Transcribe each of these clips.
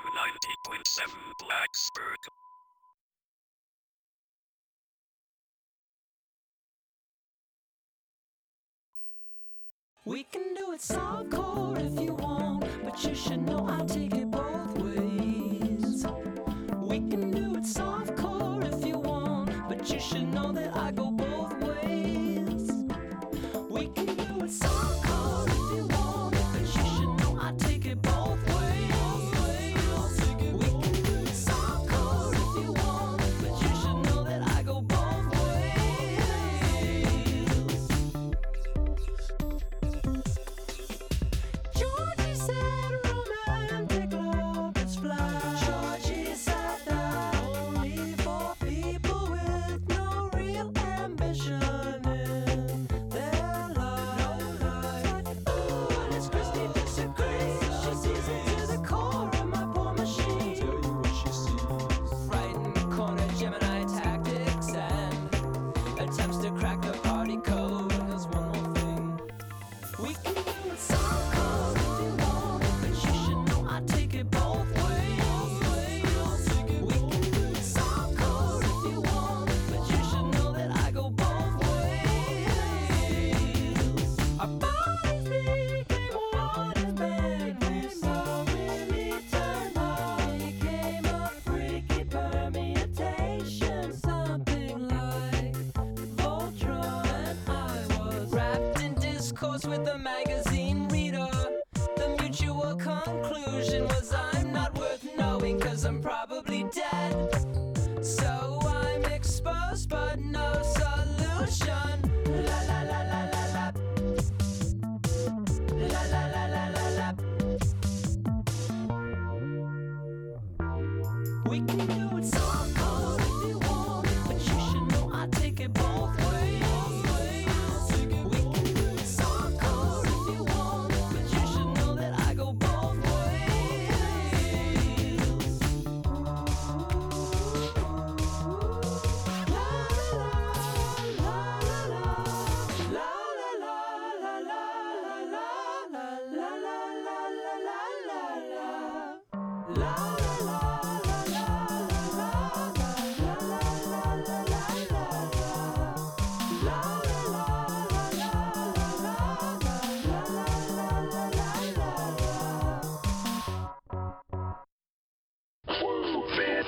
90.7 Blacksburg. We can do it softcore if you want, but you should know I'll take it both ways. We can do it softcore if you want, but you should know that I go both ways. We can do it softcore if you want, but you should know I take it both ways. We can do it softcore if you want, but you should know that I go both ways. Georgie said romantic love is fly. Georgie said that only for people with no real ambition in their life. Ooh, and as Christy disagrees, she sees into the core of my poor machine. Tell you what she sees. Right in the corner, Gemini tactics and attempts to crack the party code. There's one more thing. We can do it softcore if you want, but you should know I take it both ways. We can do it softcore if you want, but you should know that I go both ways. Our bodies became one as magnet, so really turned on. Became a freaky permutation, something like Voltron, and I was wrapped in discourse with a magazine reader. The mutual conclusion was I'm not worth knowing, 'cause I'm probably dead. So I'm exposed but no solution. La la la la la la. La la la la la la. We can do it softcore if you want, but you should know I take it both ways. We can do it softcore if you want, but you should know that I go both ways. La la la la la la la la la la la la la la la. La la la la la la la la la la la la la. La la la la la la la la la la la. Whoa, man.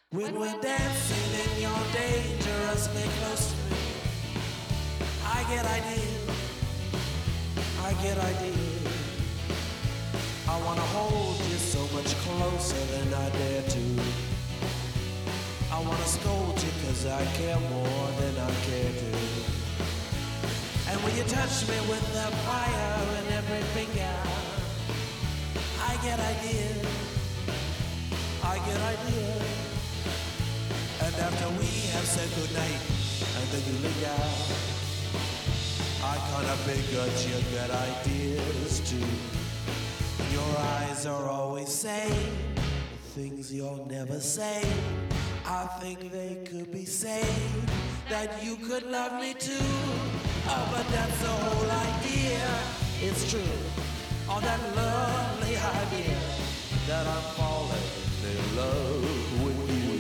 When we're dancing and you're dangerously close to me, I get ideas, I get ideas. I wanna hold you so much closer than I dare to. I wanna scold you 'cause I care more than I care to. And when you touch me with the fire in every finger, I get ideas, I get ideas. And after we have said goodnight, and then you linger, I kinda figured you get ideas too. Your eyes are always saying the things you'll never say. I think they could be saying that you could love me too. Oh, but that's the whole idea. It's true. Oh, that lovely idea that I'm falling in love with you.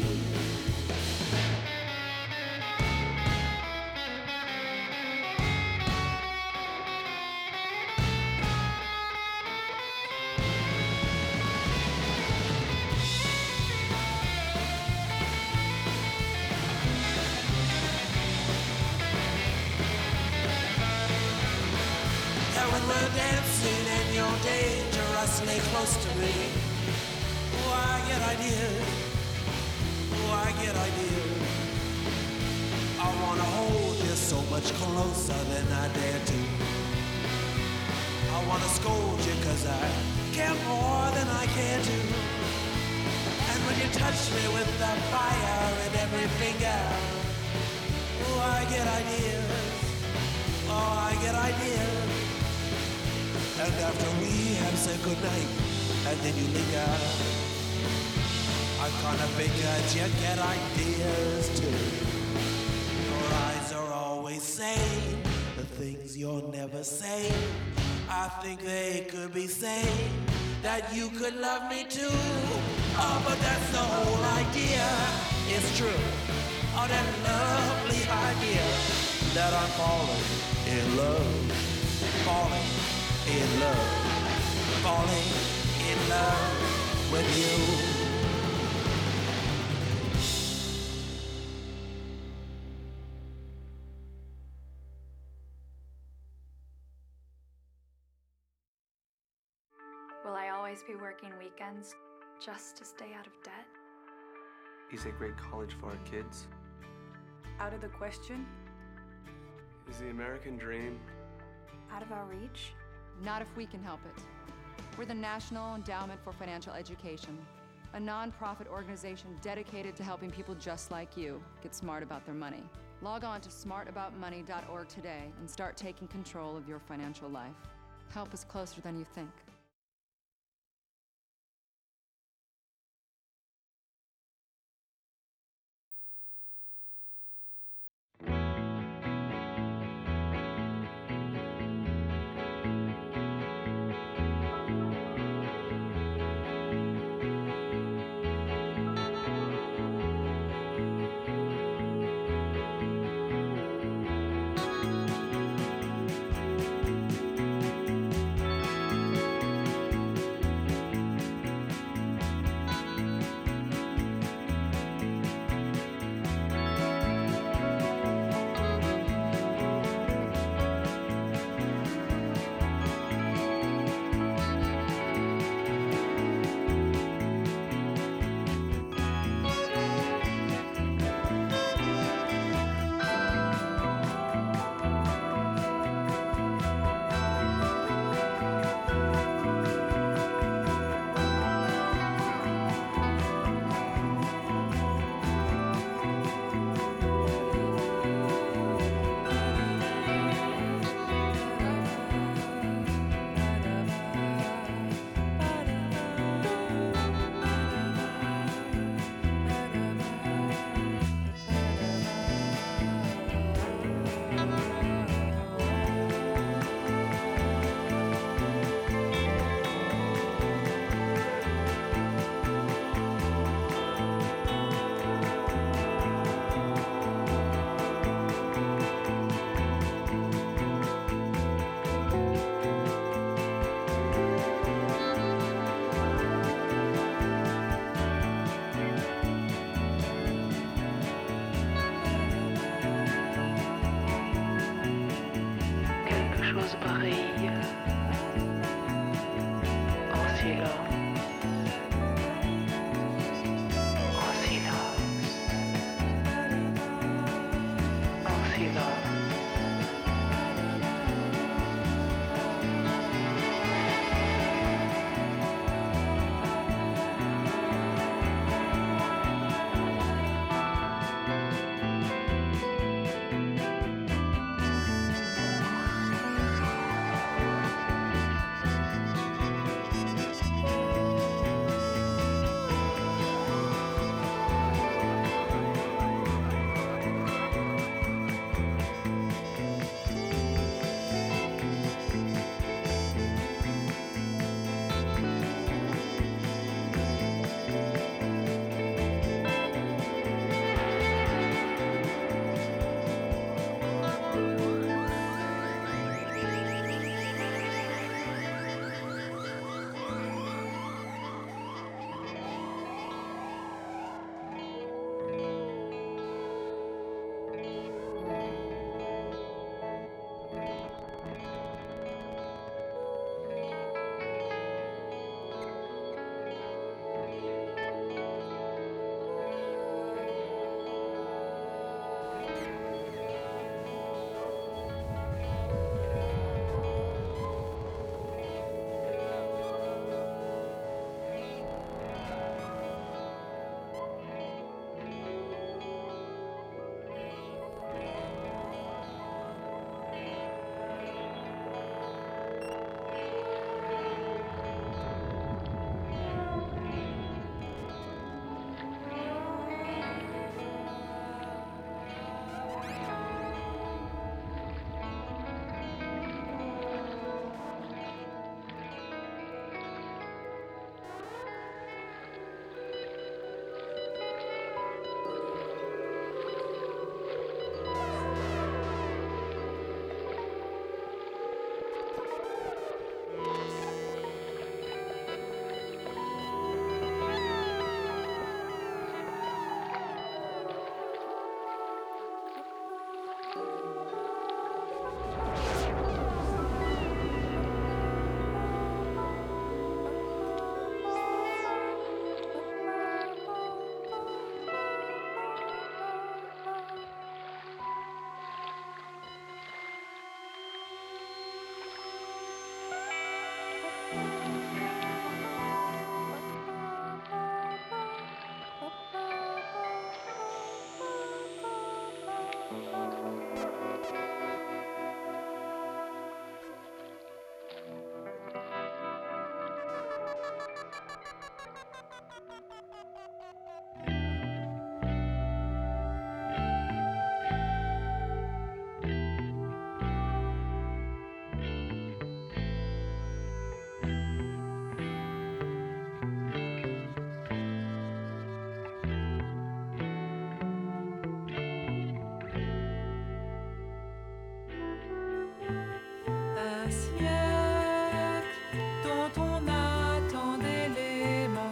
When we're dancing and you're dangerously close to me, oh, I get ideas, oh, I get ideas. I wanna hold you so much closer than I dare to. I wanna scold you 'cause I care more than I care to. And when you touch me with the fire in every finger, oh, I get ideas, oh, I get ideas. And after we have said goodnight, and then you linger, I kinda figured you get ideas too. Your eyes are always saying the things you'll never say. I think they could be saying that you could love me too. Oh, but that's the whole idea. It's true. Oh, that lovely idea that I'm falling in love, falling in love, falling in love with you. Will I always be working weekends just to stay out of debt? Is a great college for our kids? Out of the question? Is the American dream? Out of our reach? Not if we can help it. We're the National Endowment for Financial Education, a non-profit organization dedicated to helping people just like you get smart about their money. Log on to smartaboutmoney.org today and start taking control of your financial life. Help is closer than you think.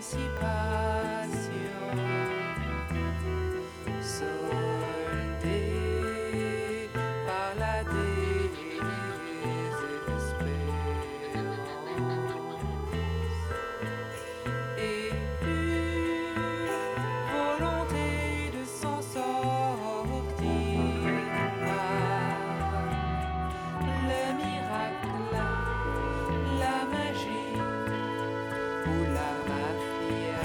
sortez par la désespérance et une volonté de s'en sortir par le miracle, la magie ou la mafia.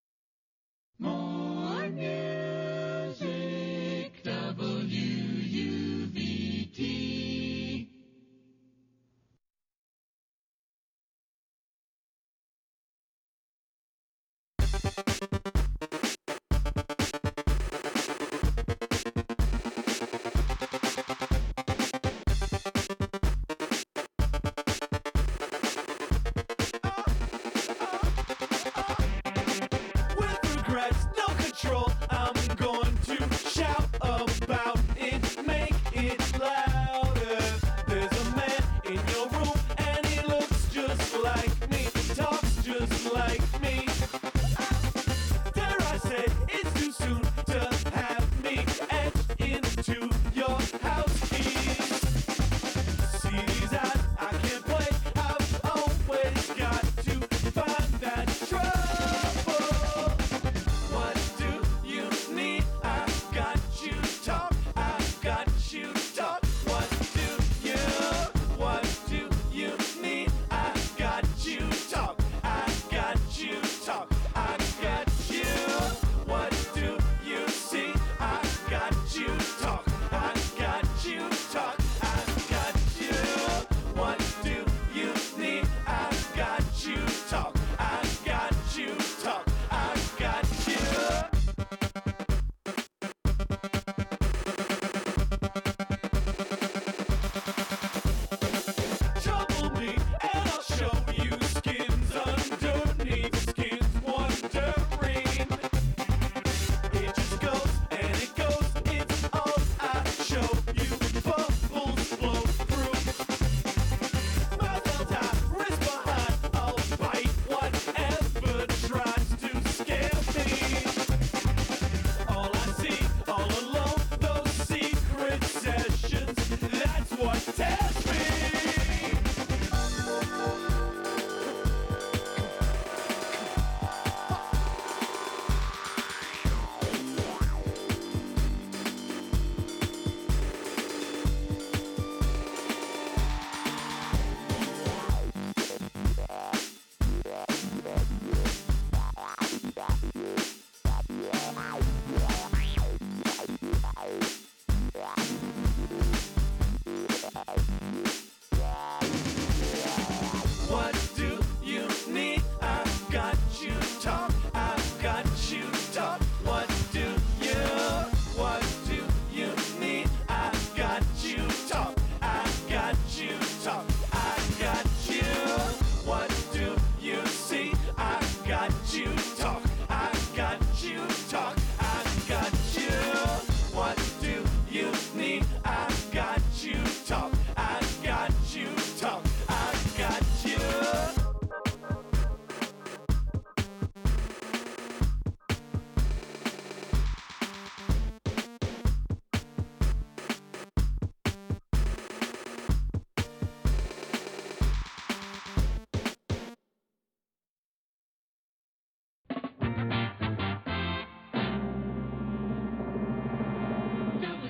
More music, WUNK.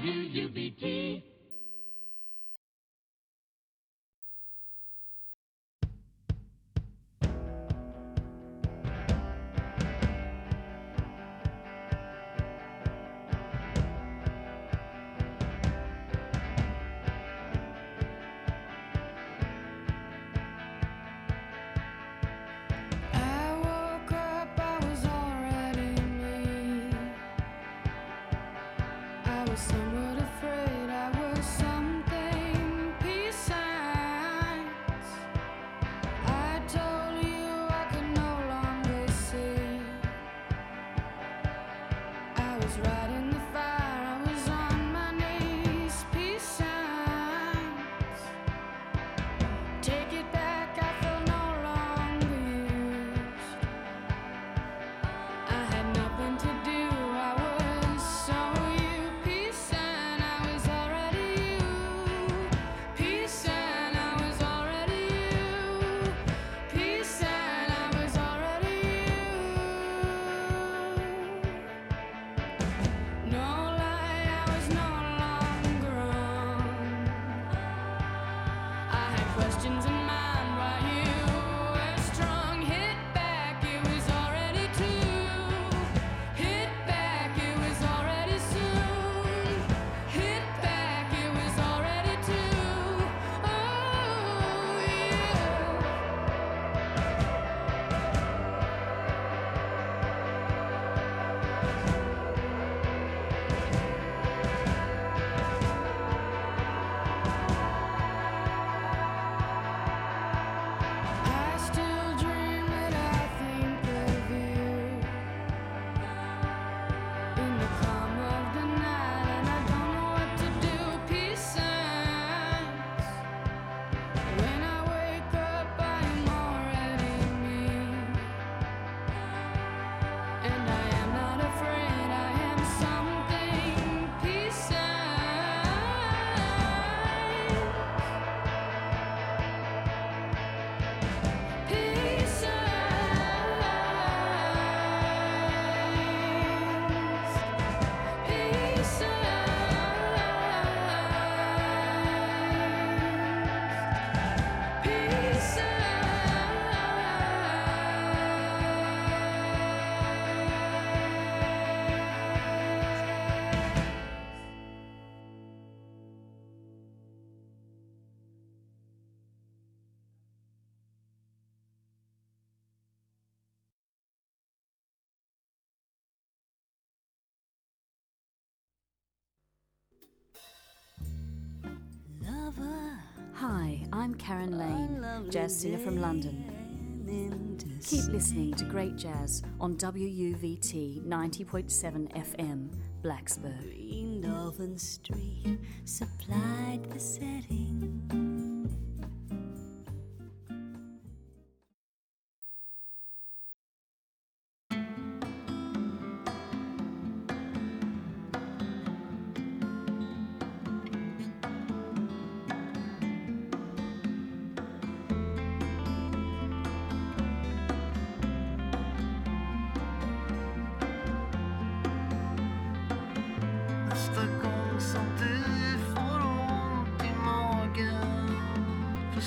WUVT. I woke up, I was already me. I was somewhat afraid, I was something peace signs. I told you I could no longer see. I was right in the fire, I was on my knees, peace signs. Take it back, I felt no longer used. I had nothing to do, I was so you. Peace sign, I was already you. Peace sign, I was already you. Peace sign, I was already you. No lie, I was no longer on. I had questions in mind while you were strong. Hit back, it was already too. Hit back, it was already soon. Hit back, it was already too. Oh, yeah. I still dream that I think of you in the calm of the night, and I don't know what to do. Peace signs. When I wake up, I am already me, and I am not afraid. I am something. Peace signs. Peace signs. Peace signs. Peace Hi, I'm Karen Lane, jazz singer from London. Keep listening to great jazz on WUVT 90.7 FM, Blacksburg. Green Dolphin Street supplied the setting. Nästa gång som du får ont i magen,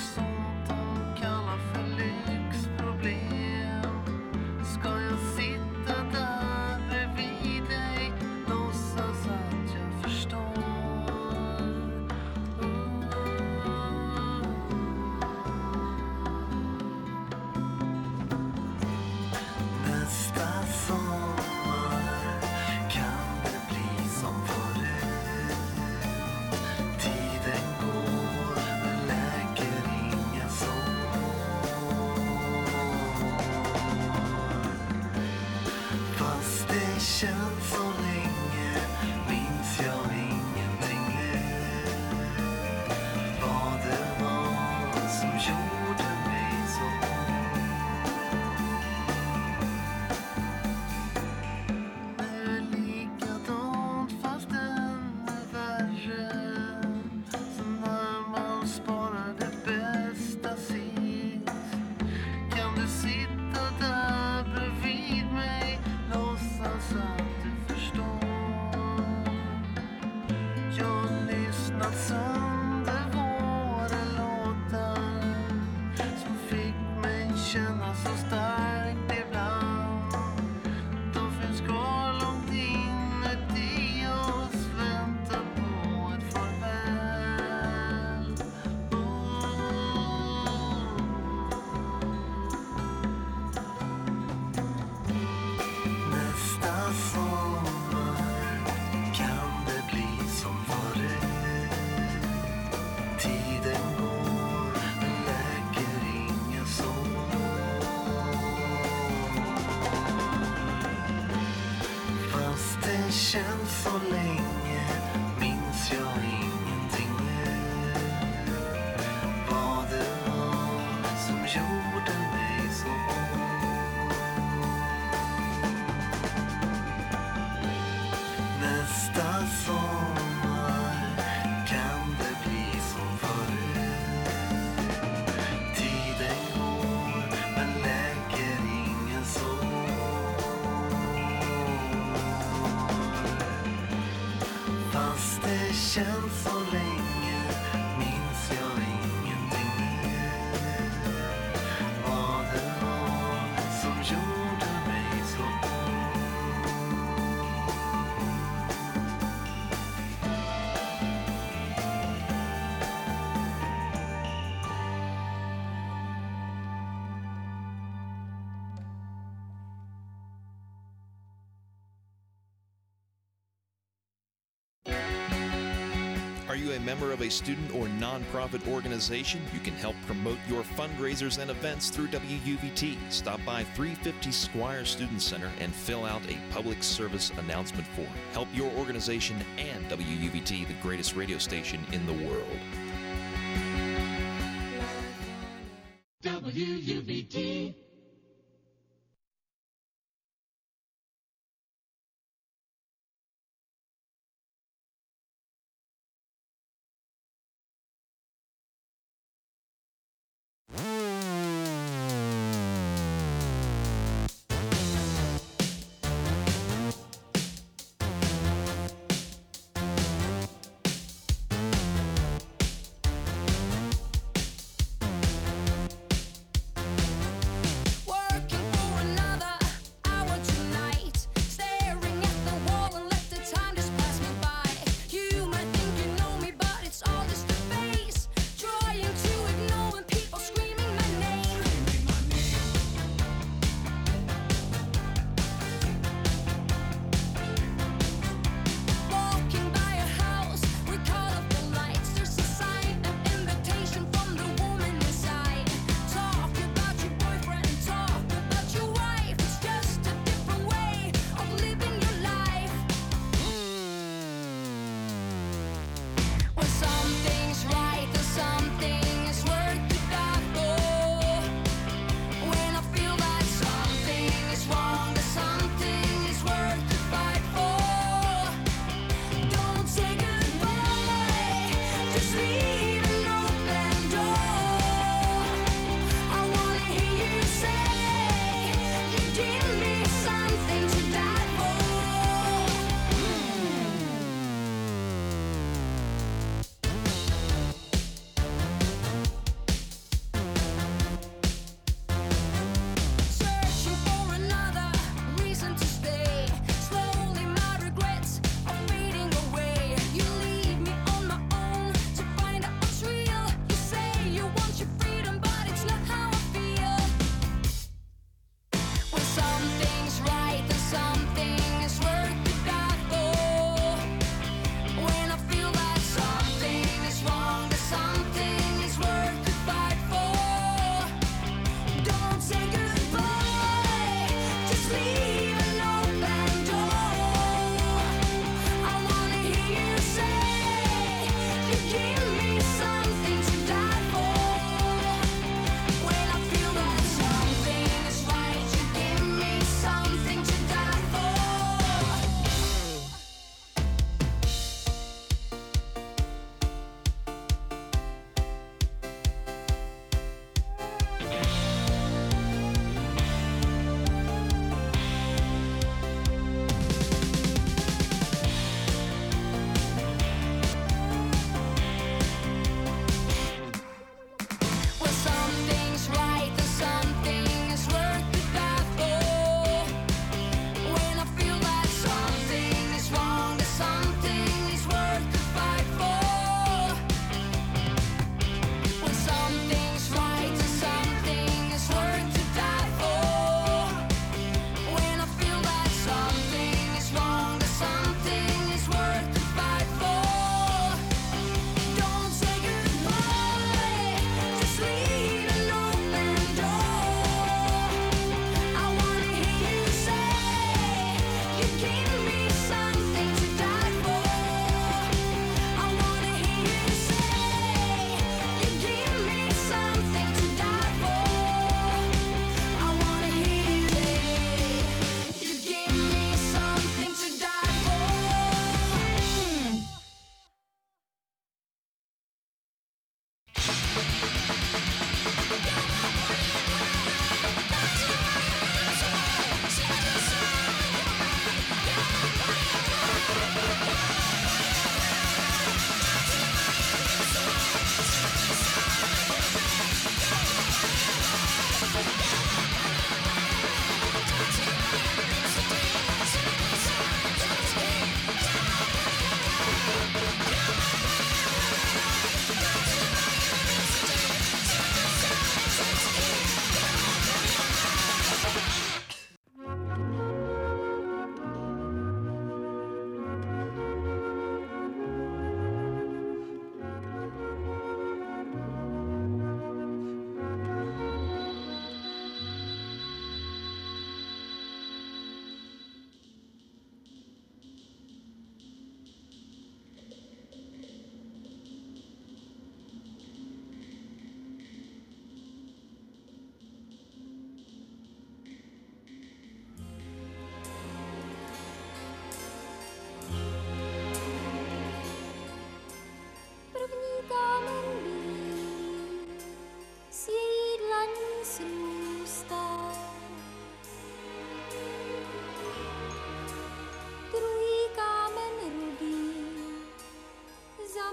känt så länge minns jag ingenting mer. Vad det var som gjorde mig så Are you a member of a student or nonprofit organization? You can help promote your fundraisers and events through WUVT. Stop by 350 Squire Student Center and fill out a public service announcement form. Help your organization and WUVT, the greatest radio station in the world. WUVT.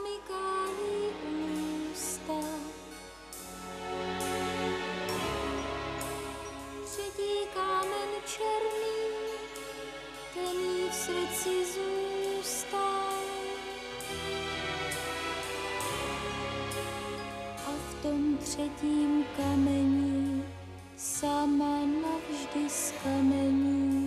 zamykání ústa. Třetí kámen černý, ten jí v srdci zůstal. A v tom třetím kameni sama navždy zkamení.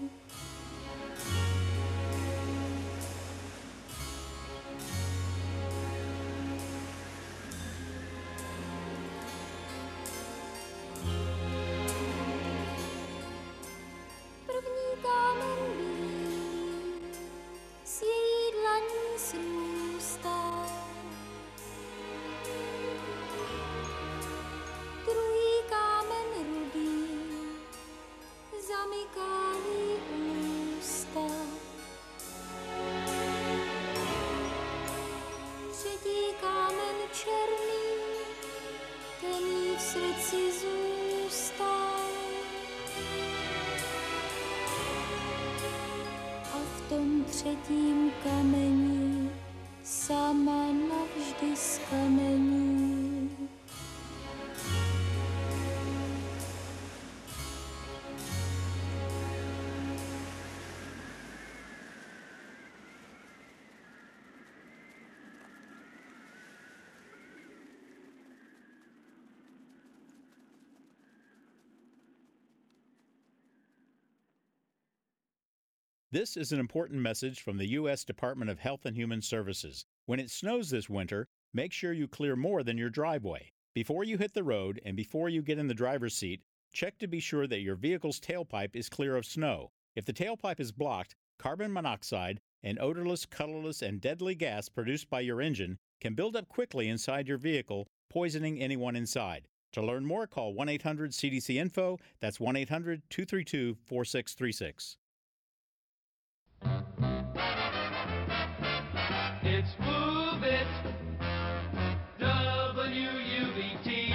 První kámen bílý s její dlaní srůstá. Druhý kámen rudý zamyká jí ústa. Třetí kámen černý, ten jí v srdci zůstal. A v tom třetím kameni sama navždy zkamení. This is an important message from the U.S. Department of Health and Human Services. When it snows this winter, make sure you clear more than your driveway. Before you hit the road and before you get in the driver's seat, check to be sure that your vehicle's tailpipe is clear of snow. If the tailpipe is blocked, carbon monoxide, an odorless, colorless, and deadly gas produced by your engine can build up quickly inside your vehicle, poisoning anyone inside. To learn more, call 1-800-CDC-INFO. That's 1-800-232-4636. It's Move It, WUVT.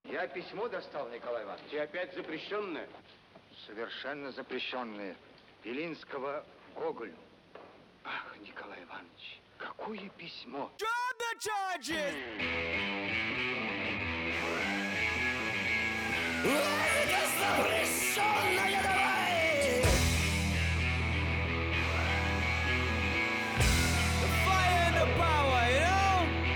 Я письмо достал, Николай Иванович. И опять запрещенное? Совершенно запрещенное. Белинского Гоголю. Ах, Николай Иванович, какое письмо! Drop the charges! Это запрещенное, давай! The fire and the power, you know?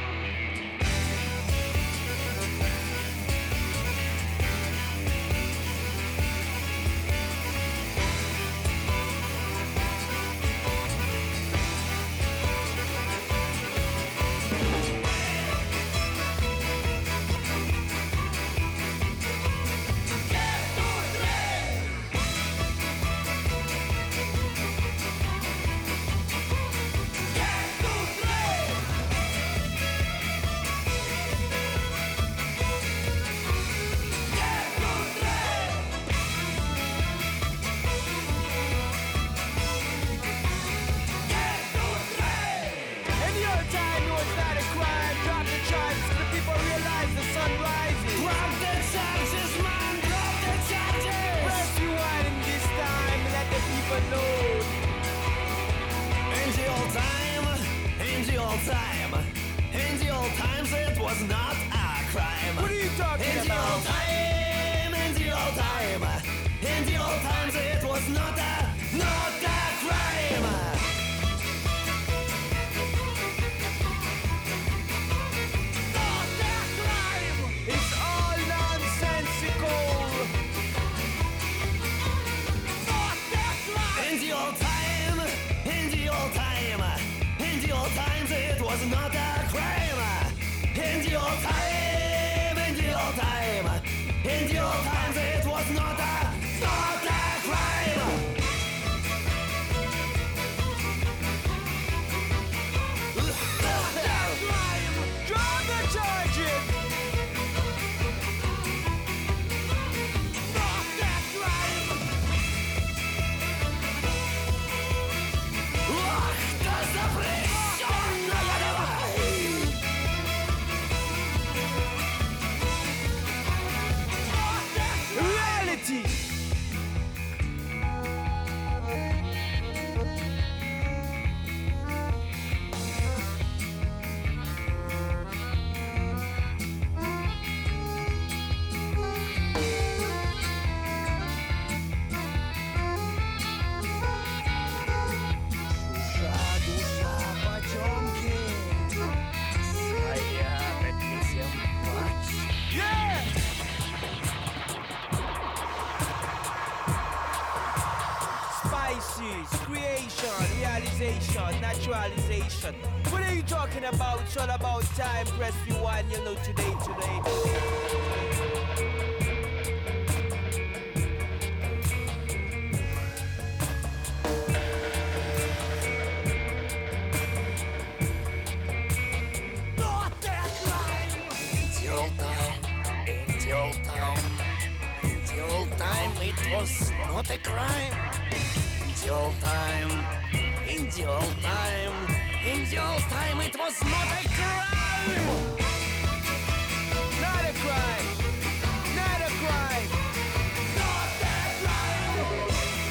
Creation, realization, naturalization. What are you talking about? It's all about time. Press rewind, you know, today. It was not a crime. In the old time, in the old time, in the old time, it was not a crime. Not a crime. Not a crime. Not a crime.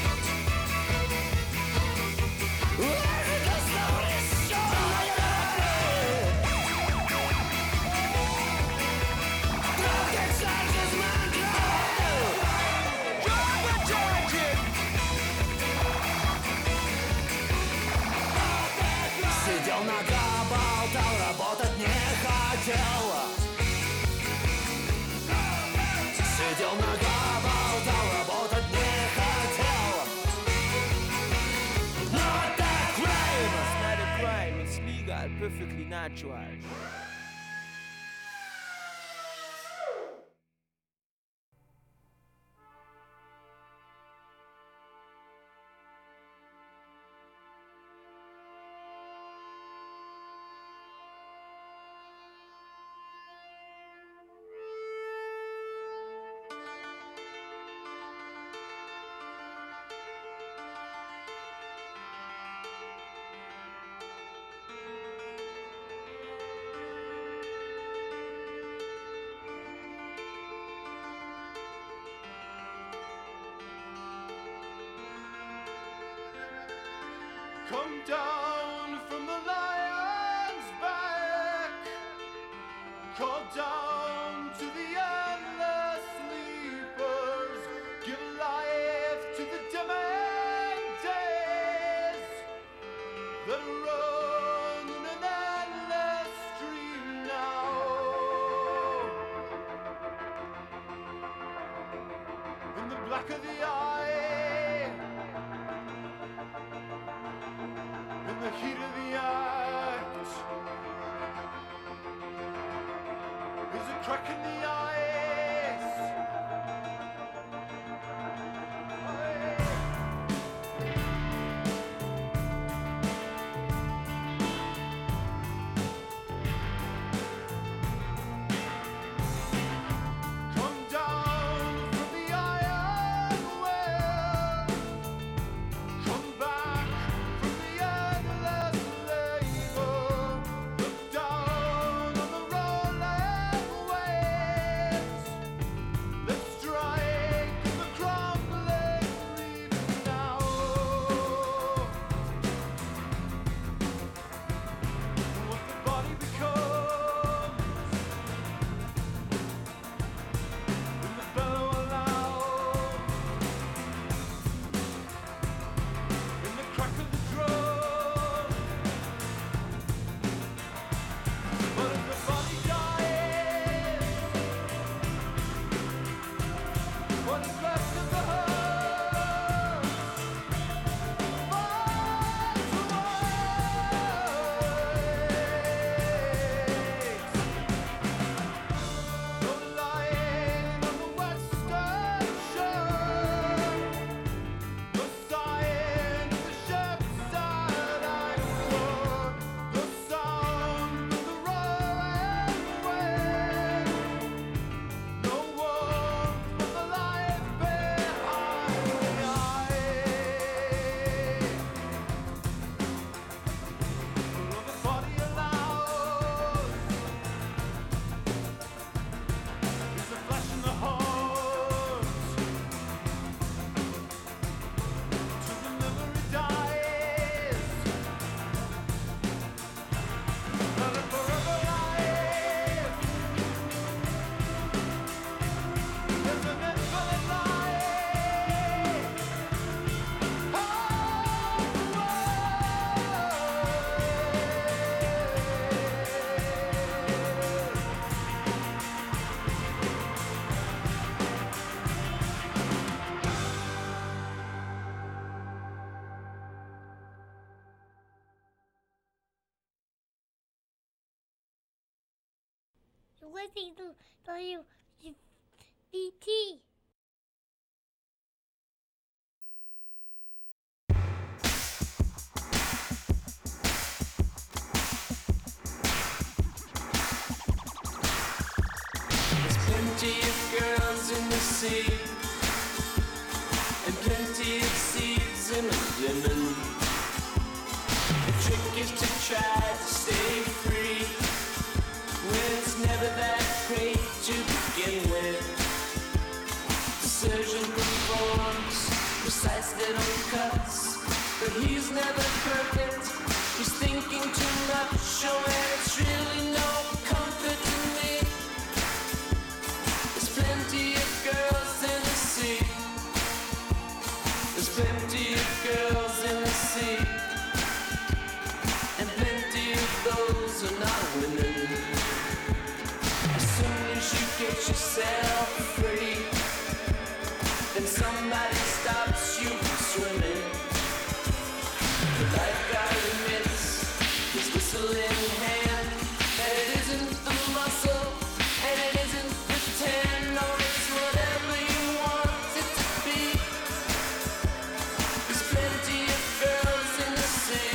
Where does the Drop the charges, man, Drop the charges. Сидел нога, болтал, работать не хотел. Сидел нога, болтал, работать не хотел. Not a crime. It's not a crime, it's legal, perfectly natural. come down from the lion's back, call down to the endless sleepers, give life to the dimming days that run in an endless stream now. In the black of the eye, in the heat of the act, is a crack in the ice. Come down from the iron well, come back from the endless labor, look down on the rolling waves, let's strike in the crumbling reef now. What the body becomes when the bellow allows, in the crack of the drum. But if the body dies, what is left of the heart falls away. No lying on the western shore, no sighing of the ship's side anchor, no sound of the roaring wind, no warmth but the light behind the eye. What the body allows is the flesh and the heart, till the memory dies, not a forever life. There's an infinite life. You're listening to WVT. There's plenty of girls in the sea, and plenty of seeds in the lemon. The trick is to try to stay free when it's never that great to begin with. The surgeon performs precise little cuts, but he's never perfect. He's thinking too much, oh, and it's really no comfort to me. There's plenty of girls in the sea. There's plenty of girls in the sea, and plenty of those are not women. As soon as you get yourself free, then somebody stops you from swimming. The lifeguard admits his whistle in hand, and it isn't the muscle, and it isn't the tan, or it's whatever you want it to be. There's plenty of girls in the sea.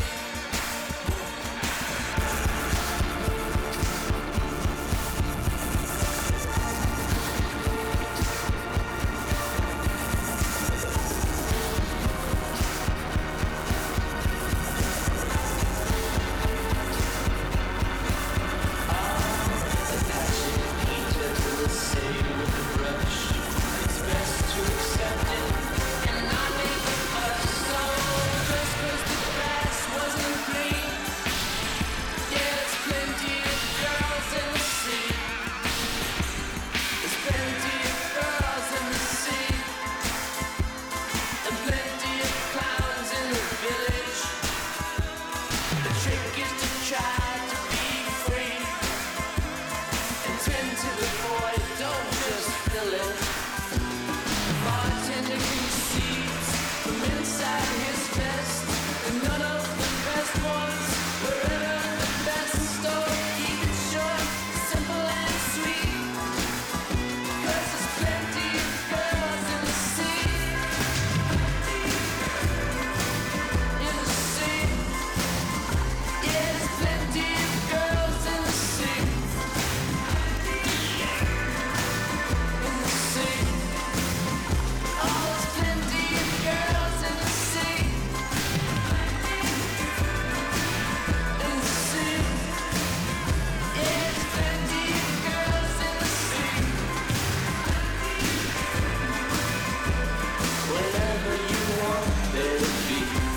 to the void, don't just fill it. Bartender concedes from inside his vest, and none of the best ones were ever the best. So keep it short, simple and sweet, 'cause there's plenty of girls in the sea. In the sea, yeah, there's plenty of girls in the sea. In the sea, oh, there's plenty of girls in the sea. In the sea, yeah, there's plenty of girls in the sea. Whenever you want there to be.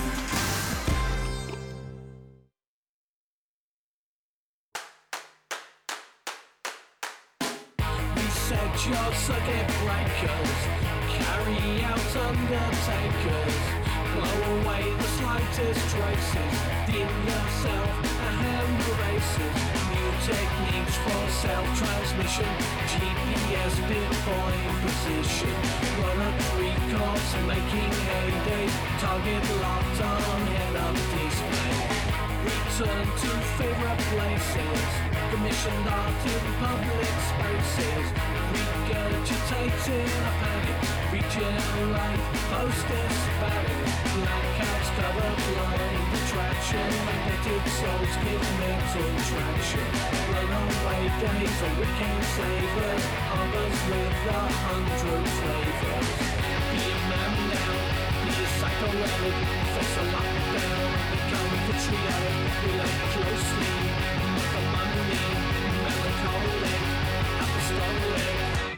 You said your circuit breakers carry out undertakers, blow away the slightest traces, dim yourself a hand races, new techniques for self-transmission, GPS pinpoint position, run a 3-course making heyday, target locked on head-up display, return to favorite places, commissioned art in public spaces, regurgitating a panic, regenerate, post-Hispanic, blackouts cover blind attraction, magnetic souls give mental traction, runaway days or weekend savers, harbors with 100 flavors. Be a man now, be a psychedelic, face a lockdown, become patriotic, relate closely, make a money, melancholic, apostolic.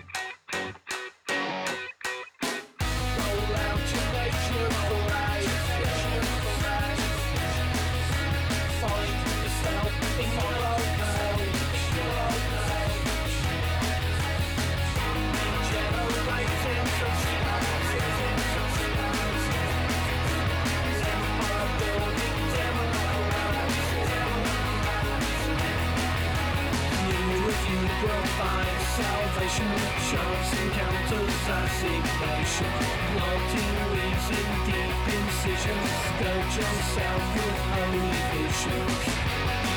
Roll out your nature flag, find yourself in your own page. Regenerating empire building new review provides salvation, shows encounters assignation, planting weeds in deep incisions, scourge yourself with holy vision.